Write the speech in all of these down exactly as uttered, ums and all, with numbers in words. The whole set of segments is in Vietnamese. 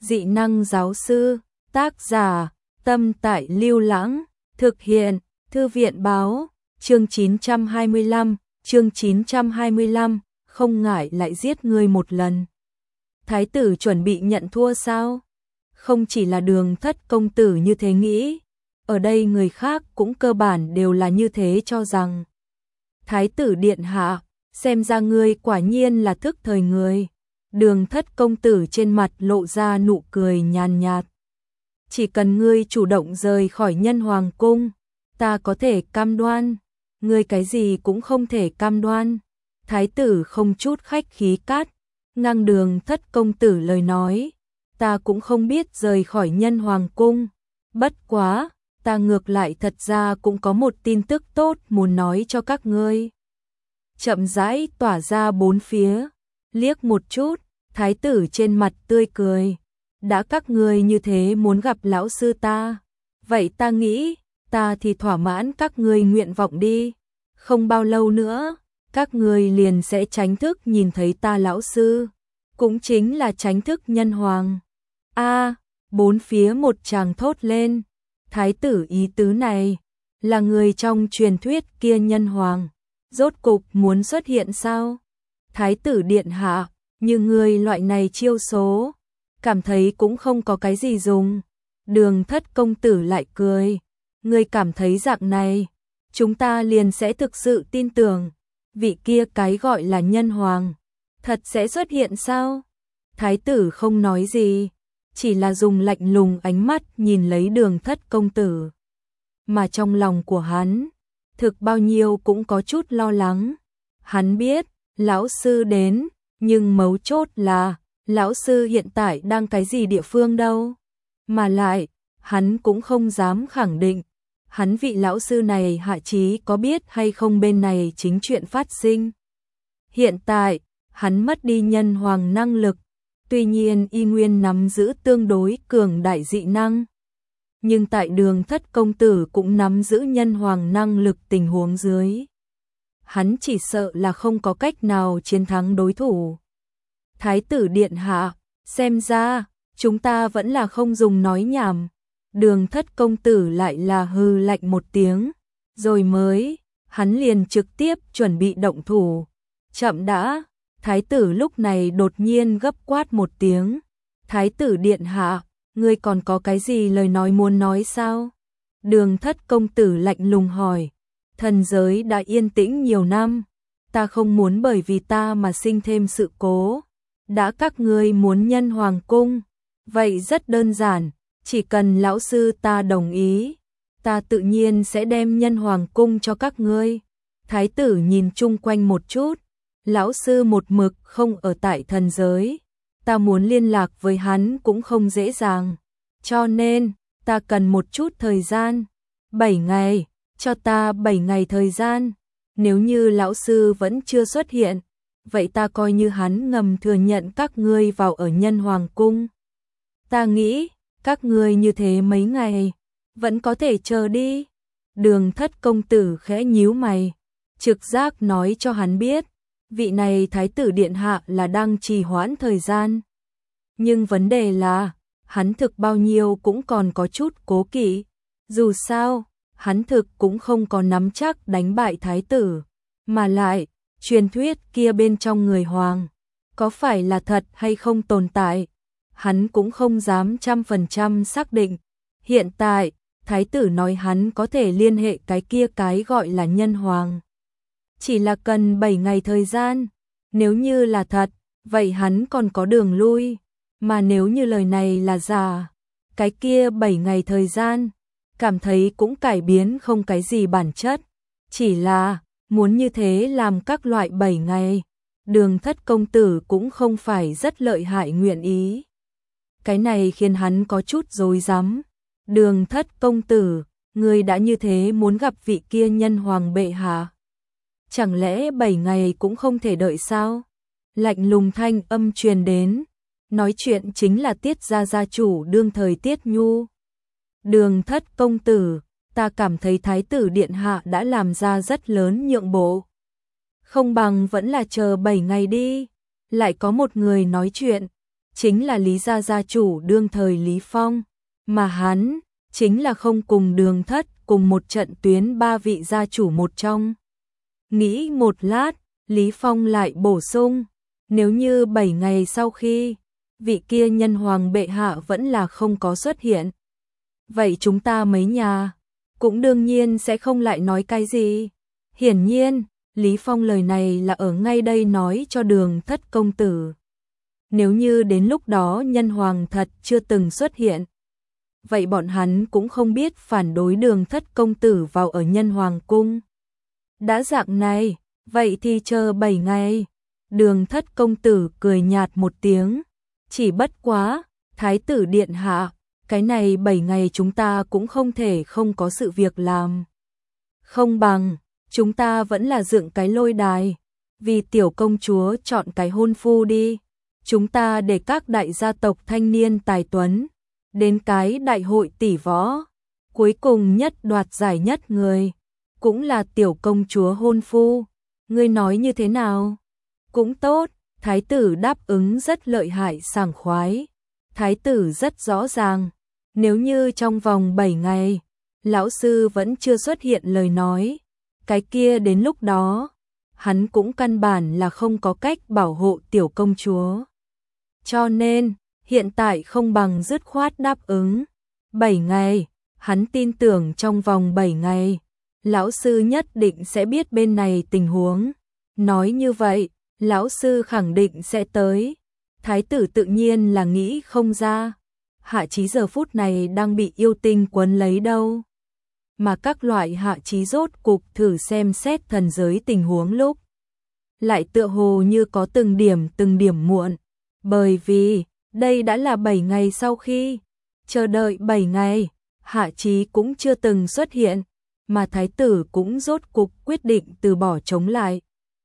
Dị năng giáo sư, tác giả, Tâm Tại Lưu Lãng, thực hiện, Thư viện báo, chương chín trăm hai mươi lăm, chương chín trăm hai mươi lăm, không ngại lại giết ngươi một lần. Thái tử chuẩn bị nhận thua sao? Không chỉ là Đường Thất công tử như thế nghĩ, ở đây người khác cũng cơ bản đều là như thế cho rằng. Thái tử điện hạ, xem ra ngươi quả nhiên là thức thời người. Đường Thất công tử trên mặt lộ ra nụ cười nhàn nhạt. Chỉ cần ngươi chủ động rời khỏi Nhân Hoàng cung, ta có thể cam đoan, ngươi cái gì cũng không thể cam đoan. Thái tử không chút khách khí cát, ngang Đường Thất công tử lời nói, ta cũng không biết rời khỏi Nhân Hoàng cung, bất quá, ta ngược lại thật ra cũng có một tin tức tốt muốn nói cho các ngươi. Chậm rãi tỏa ra bốn phía, liếc một chút, thái tử trên mặt tươi cười. Đã các ngươi như thế muốn gặp lão sư ta, vậy ta nghĩ, ta thì thỏa mãn các ngươi nguyện vọng đi. Không bao lâu nữa, các ngươi liền sẽ chính thức nhìn thấy ta lão sư, cũng chính là chính thức nhân hoàng. A, bốn phía một tràng thốt lên, thái tử ý tứ này, là người trong truyền thuyết kia nhân hoàng, rốt cục muốn xuất hiện sao? Thái tử điện hạ, như người loại này chiêu số, cảm thấy cũng không có cái gì dùng. Đường Thất công tử lại cười, người cảm thấy dạng này, chúng ta liền sẽ thực sự tin tưởng, vị kia cái gọi là nhân hoàng, thật sẽ xuất hiện sao? Thái tử không nói gì, chỉ là dùng lạnh lùng ánh mắt nhìn lấy Đường Thất công tử. Mà trong lòng của hắn, thực bao nhiêu cũng có chút lo lắng. Hắn biết, lão sư đến, nhưng mấu chốt là, lão sư hiện tại đang cái gì địa phương đâu? Mà lại, hắn cũng không dám khẳng định, hắn vị lão sư này hạ chí có biết hay không bên này chính chuyện phát sinh. Hiện tại, hắn mất đi nhân hoàng năng lực, tuy nhiên y nguyên nắm giữ tương đối cường đại dị năng. Nhưng tại Đường Thất công tử cũng nắm giữ nhân hoàng năng lực tình huống dưới, hắn chỉ sợ là không có cách nào chiến thắng đối thủ. Thái tử điện hạ, xem ra, chúng ta vẫn là không dùng nói nhảm. Đường Thất công tử lại là hư lạnh một tiếng, rồi mới, hắn liền trực tiếp chuẩn bị động thủ. Chậm đã, thái tử lúc này đột nhiên gấp quát một tiếng. Thái tử điện hạ, ngươi còn có cái gì lời nói muốn nói sao? Đường Thất công tử lạnh lùng hỏi. Thần giới đã yên tĩnh nhiều năm, ta không muốn bởi vì ta mà sinh thêm sự cố. Đã các ngươi muốn Nhân Hoàng cung, vậy rất đơn giản, chỉ cần lão sư ta đồng ý, ta tự nhiên sẽ đem Nhân Hoàng cung cho các ngươi. Thái tử nhìn chung quanh một chút, lão sư một mực không ở tại thần giới, ta muốn liên lạc với hắn cũng không dễ dàng, cho nên ta cần một chút thời gian, bảy ngày, cho ta bảy ngày thời gian. Nếu như lão sư vẫn chưa xuất hiện, vậy ta coi như hắn ngầm thừa nhận các ngươi vào ở Nhân Hoàng cung. Ta nghĩ, các ngươi như thế mấy ngày, vẫn có thể chờ đi. Đường Thất công tử khẽ nhíu mày, trực giác nói cho hắn biết, vị này thái tử điện hạ là đang trì hoãn thời gian. Nhưng vấn đề là, hắn thực bao nhiêu cũng còn có chút cố kỵ. Dù sao, hắn thực cũng không có nắm chắc đánh bại thái tử, mà lại, truyền thuyết kia bên trong người hoàng, có phải là thật hay không tồn tại, hắn cũng không dám trăm phần trăm xác định. Hiện tại, thái tử nói hắn có thể liên hệ cái kia cái gọi là nhân hoàng. Chỉ là cần bảy ngày thời gian, nếu như là thật, vậy hắn còn có đường lui, mà nếu như lời này là giả, cái kia bảy ngày thời gian, cảm thấy cũng cải biến không cái gì bản chất, chỉ là muốn như thế làm các loại bảy ngày, Đường Thất công tử cũng không phải rất lợi hại nguyện ý. Cái này khiến hắn có chút rối rắm. Đường Thất công tử, người đã như thế muốn gặp vị kia nhân hoàng bệ hạ, chẳng lẽ bảy ngày cũng không thể đợi sao? Lạnh lùng thanh âm truyền đến, nói chuyện chính là Tiết gia gia chủ đương thời Tiết Nhu. Đường Thất công tử, ta cảm thấy thái tử điện hạ đã làm ra rất lớn nhượng bộ. Không bằng vẫn là chờ bảy ngày đi. Lại có một người nói chuyện, chính là Lý gia gia chủ đương thời Lý Phong, mà hắn chính là không cùng Đường Thất cùng một trận tuyến ba vị gia chủ một trong. Nghĩ một lát, Lý Phong lại bổ sung, nếu như bảy ngày sau khi vị kia nhân hoàng bệ hạ vẫn là không có xuất hiện, vậy chúng ta mấy nhà cũng đương nhiên sẽ không lại nói cái gì. Hiển nhiên, Lý Phong lời này là ở ngay đây nói cho Đường Thất công tử. Nếu như đến lúc đó nhân hoàng thật chưa từng xuất hiện, vậy bọn hắn cũng không biết phản đối Đường Thất công tử vào ở nhân hoàng cung. Đã dạng này, vậy thì chờ bảy ngày. Đường Thất công tử cười nhạt một tiếng, chỉ bất quá, thái tử điện hạ, cái này bảy ngày chúng ta cũng không thể không có sự việc làm. Không bằng, chúng ta vẫn là dựng cái lôi đài, vì tiểu công chúa chọn cái hôn phu đi. Chúng ta để các đại gia tộc thanh niên tài tuấn, đến cái đại hội tỷ võ, cuối cùng nhất đoạt giải nhất người, cũng là tiểu công chúa hôn phu. Ngươi nói như thế nào? Cũng tốt, thái tử đáp ứng rất lợi hại sảng khoái. Thái tử rất rõ ràng, nếu như trong vòng bảy ngày, lão sư vẫn chưa xuất hiện lời nói, cái kia đến lúc đó, hắn cũng căn bản là không có cách bảo hộ tiểu công chúa. Cho nên, hiện tại không bằng dứt khoát đáp ứng. bảy ngày, hắn tin tưởng trong vòng bảy ngày, lão sư nhất định sẽ biết bên này tình huống. Nói như vậy, lão sư khẳng định sẽ tới. Thái tử tự nhiên là nghĩ không ra. Hạ Chí giờ phút này đang bị yêu tinh quấn lấy đâu. Mà các loại Hạ Chí rốt cục thử xem xét thần giới tình huống lúc. Lại tựa hồ như có từng điểm từng điểm muộn. Bởi vì, đây đã là bảy ngày sau khi. Chờ đợi bảy ngày, Hạ Chí cũng chưa từng xuất hiện. Mà thái tử cũng rốt cục quyết định từ bỏ chống lại.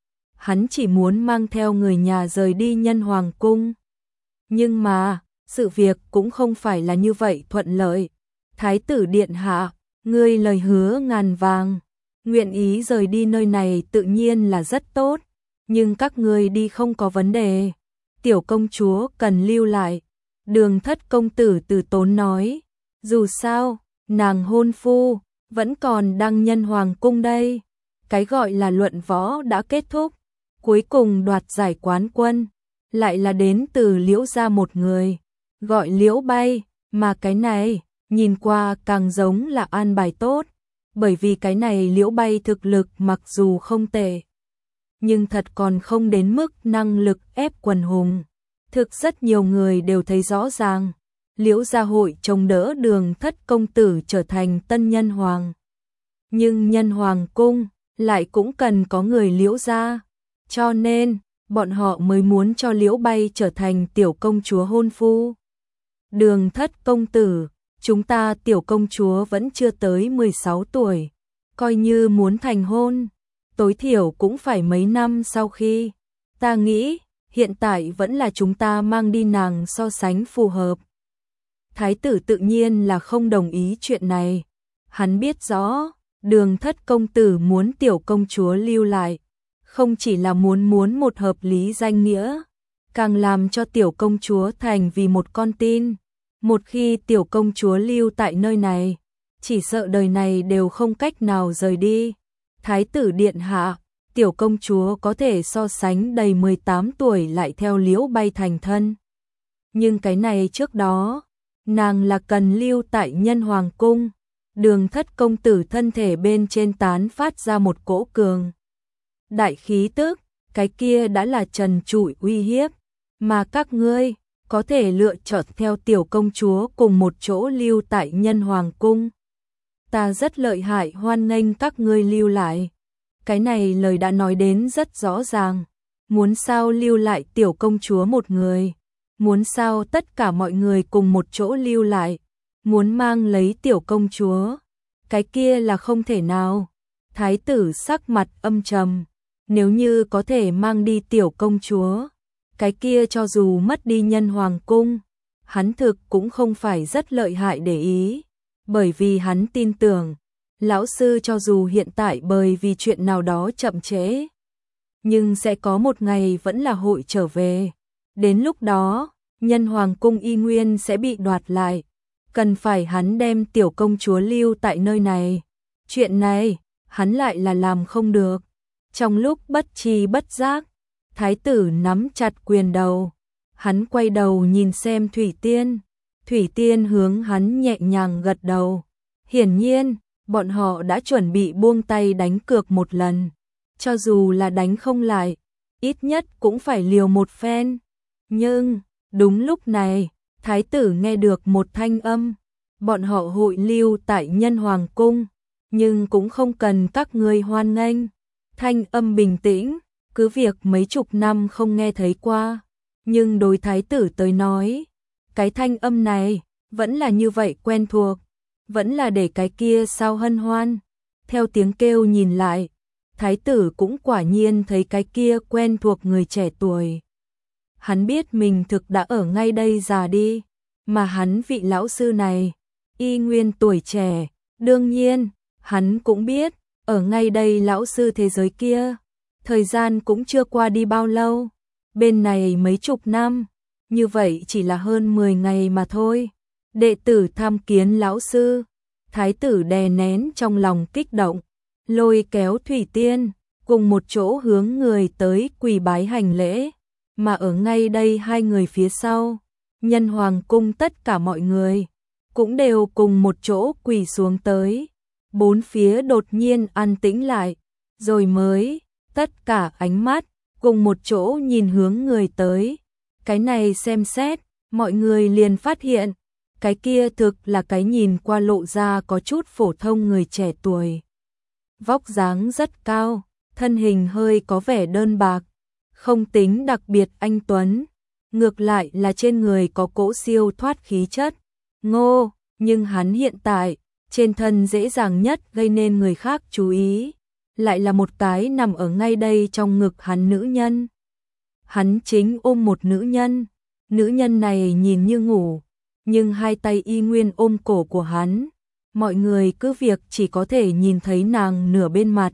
Hắn chỉ muốn mang theo người nhà rời đi nhân hoàng cung. Nhưng mà, sự việc cũng không phải là như vậy thuận lợi. Thái tử điện hạ, ngươi lời hứa ngàn vàng, nguyện ý rời đi nơi này tự nhiên là rất tốt, nhưng các ngươi đi không có vấn đề. Tiểu công chúa cần lưu lại. Đường Thất công tử từ tốn nói, dù sao, nàng hôn phu vẫn còn đang nhân hoàng cung đây. Cái gọi là luận võ đã kết thúc, cuối cùng đoạt giải quán quân lại là đến từ Liễu gia một người, gọi Liễu Bay, mà cái này nhìn qua càng giống là an bài tốt, bởi vì cái này Liễu Bay thực lực mặc dù không tệ, nhưng thật còn không đến mức năng lực ép quần hùng. Thực rất nhiều người đều thấy rõ ràng, Liễu gia hội chống đỡ Đường Thất công tử trở thành tân nhân hoàng. Nhưng nhân hoàng cung lại cũng cần có người Liễu gia, cho nên bọn họ mới muốn cho Liễu Bay trở thành tiểu công chúa hôn phu. Đường Thất công tử, chúng ta tiểu công chúa vẫn chưa tới mười sáu tuổi, coi như muốn thành hôn, tối thiểu cũng phải mấy năm sau khi. Ta nghĩ, hiện tại vẫn là chúng ta mang đi nàng so sánh phù hợp. Thái tử tự nhiên là không đồng ý chuyện này. Hắn biết rõ, Đường Thất công tử muốn tiểu công chúa lưu lại, không chỉ là muốn muốn một hợp lý danh nghĩa, càng làm cho tiểu công chúa thành vì một con tin. Một khi tiểu công chúa lưu tại nơi này, chỉ sợ đời này đều không cách nào rời đi. Thái tử điện hạ, tiểu công chúa có thể so sánh đầy mười tám tuổi lại theo Liễu Bay thành thân. Nhưng cái này trước đó, nàng là cần lưu tại nhân hoàng cung. Đường Thất công tử thân thể bên trên tán phát ra một cỗ cường đại khí tức, cái kia đã là trần trụi uy hiếp, mà các ngươi có thể lựa chọn theo tiểu công chúa cùng một chỗ lưu tại nhân hoàng cung. Ta rất lợi hại hoan nghênh các ngươi lưu lại. Cái này lời đã nói đến rất rõ ràng, muốn sao lưu lại tiểu công chúa một người, muốn sao tất cả mọi người cùng một chỗ lưu lại, muốn mang lấy tiểu công chúa, cái kia là không thể nào. Thái tử sắc mặt âm trầm, nếu như có thể mang đi tiểu công chúa, cái kia cho dù mất đi nhân hoàng cung, hắn thực cũng không phải rất lợi hại để ý, bởi vì hắn tin tưởng, lão sư cho dù hiện tại bởi vì chuyện nào đó chậm trễ, nhưng sẽ có một ngày vẫn là hội trở về. Đến lúc đó, Nhân hoàng cung y nguyên sẽ bị đoạt lại, cần phải hắn đem tiểu công chúa lưu tại nơi này. Chuyện này, hắn lại là làm không được. Trong lúc bất tri bất giác, thái tử nắm chặt quyền đầu, hắn quay đầu nhìn xem Thủy Tiên. Thủy Tiên hướng hắn nhẹ nhàng gật đầu. Hiển nhiên, bọn họ đã chuẩn bị buông tay đánh cược một lần. Cho dù là đánh không lại, ít nhất cũng phải liều một phen. Nhưng, đúng lúc này, thái tử nghe được một thanh âm. Bọn họ hội lưu tại Nhân Hoàng cung, nhưng cũng không cần các ngươi hoan nghênh. Thanh âm bình tĩnh, cứ việc mấy chục năm không nghe thấy qua. Nhưng đối thái tử tới nói, cái thanh âm này vẫn là như vậy quen thuộc, vẫn là để cái kia sao hân hoan. Theo tiếng kêu nhìn lại, thái tử cũng quả nhiên thấy cái kia quen thuộc người trẻ tuổi. Hắn biết mình thực đã ở ngay đây già đi, mà hắn vị lão sư này, y nguyên tuổi trẻ, đương nhiên, hắn cũng biết, ở ngay đây lão sư thế giới kia, thời gian cũng chưa qua đi bao lâu, bên này mấy chục năm, như vậy chỉ là hơn mười ngày mà thôi. Đệ tử tham kiến lão sư, thái tử đè nén trong lòng kích động, lôi kéo Thủy Tiên, cùng một chỗ hướng người tới quỳ bái hành lễ, mà ở ngay đây hai người phía sau, Nhân Hoàng cung tất cả mọi người, cũng đều cùng một chỗ quỳ xuống tới. Bốn phía đột nhiên an tĩnh lại, rồi mới, tất cả ánh mắt, cùng một chỗ nhìn hướng người tới. Cái này xem xét, mọi người liền phát hiện, cái kia thực là cái nhìn qua lộ ra có chút phổ thông người trẻ tuổi. Vóc dáng rất cao, thân hình hơi có vẻ đơn bạc, không tính đặc biệt anh tuấn, ngược lại là trên người có cỗ siêu thoát khí chất. Ngô, nhưng hắn hiện tại, trên thân dễ dàng nhất gây nên người khác chú ý, lại là một cái nằm ở ngay đây trong ngực hắn nữ nhân. Hắn chính ôm một nữ nhân, nữ nhân này nhìn như ngủ, nhưng hai tay y nguyên ôm cổ của hắn, mọi người cứ việc chỉ có thể nhìn thấy nàng nửa bên mặt,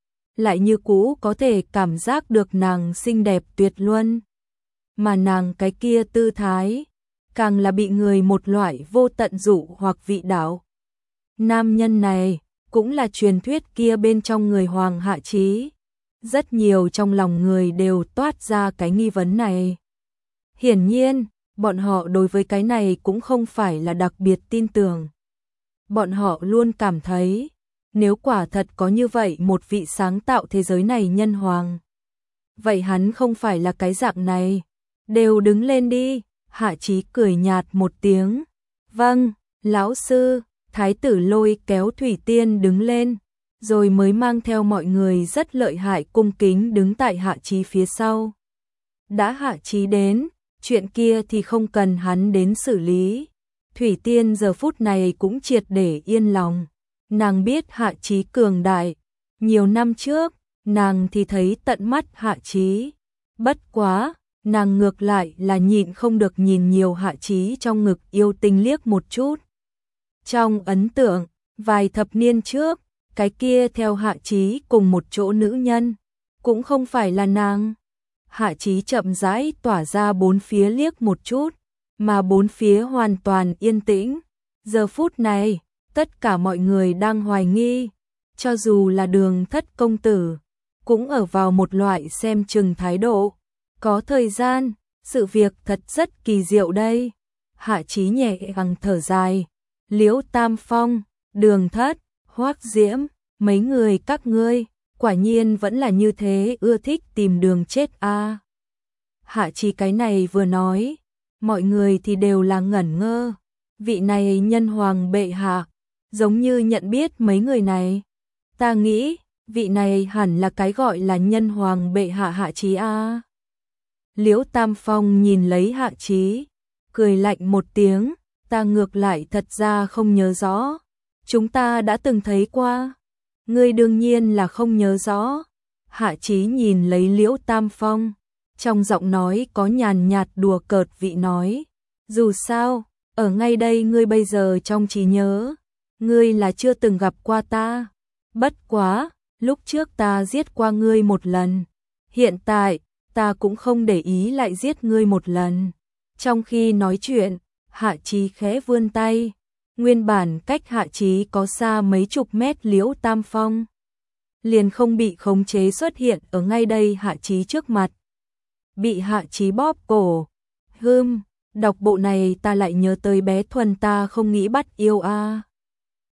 lại như cũ có thể cảm giác được nàng xinh đẹp tuyệt luân, mà nàng cái kia tư thái, càng là bị người một loại vô tận dụ hoặc vị đảo. Nam nhân này, cũng là truyền thuyết kia bên trong người Hoàng Hạ Chí. Rất nhiều trong lòng người đều toát ra cái nghi vấn này. Hiển nhiên, bọn họ đối với cái này cũng không phải là đặc biệt tin tưởng. Bọn họ luôn cảm thấy, nếu quả thật có như vậy một vị sáng tạo thế giới này nhân hoàng, vậy hắn không phải là cái dạng này. Đều đứng lên đi, Hạ Chí cười nhạt một tiếng. Vâng, lão sư. Thái tử lôi kéo Thủy Tiên đứng lên, rồi mới mang theo mọi người rất lợi hại cung kính đứng tại Hạ Chí phía sau. Đã Hạ Chí đến, chuyện kia thì không cần hắn đến xử lý. Thủy Tiên giờ phút này cũng triệt để yên lòng. Nàng biết Hạ Chí cường đại. Nhiều năm trước, nàng thì thấy tận mắt Hạ Chí. Bất quá, nàng ngược lại là nhịn không được nhìn nhiều Hạ Chí trong ngực yêu tinh liếc một chút. Trong ấn tượng, vài thập niên trước, cái kia theo Hạ Chí cùng một chỗ nữ nhân, cũng không phải là nàng. Hạ Chí chậm rãi tỏa ra bốn phía liếc một chút, mà bốn phía hoàn toàn yên tĩnh. Giờ phút này, tất cả mọi người đang hoài nghi, cho dù là Đường Thất công tử, cũng ở vào một loại xem chừng thái độ. Có thời gian, sự việc thật rất kỳ diệu đây. Hạ Chí nhẹ gắng thở dài. Liễu Tam Phong, Đường Thất, Hoắc Diễm, mấy người các ngươi, quả nhiên vẫn là như thế ưa thích tìm đường chết a. À. Hạ Chí cái này vừa nói, mọi người thì đều là ngẩn ngơ. Vị này nhân hoàng bệ hạ, giống như nhận biết mấy người này. Ta nghĩ, vị này hẳn là cái gọi là nhân hoàng bệ hạ Hạ Chí a. À. Liễu Tam Phong nhìn lấy Hạ Chí, cười lạnh một tiếng. Ta ngược lại thật ra không nhớ rõ. Chúng ta đã từng thấy qua. Ngươi đương nhiên là không nhớ rõ. Hạ Chí nhìn lấy Liễu Tam Phong. Trong giọng nói có nhàn nhạt đùa cợt vị nói. Dù sao, ở ngay đây ngươi bây giờ trong trí nhớ. Ngươi là chưa từng gặp qua ta. Bất quá, lúc trước ta giết qua ngươi một lần. Hiện tại, ta cũng không để ý lại giết ngươi một lần. Trong khi nói chuyện, Hạ Chí khẽ vươn tay, nguyên bản cách Hạ Chí có xa mấy chục mét Liễu Tam Phong liền không bị khống chế xuất hiện ở ngay đây Hạ Chí trước mặt. Bị Hạ Chí bóp cổ. Hừm, đọc bộ này ta lại nhớ tới bé Thuần ta không nghĩ bắt yêu a. À.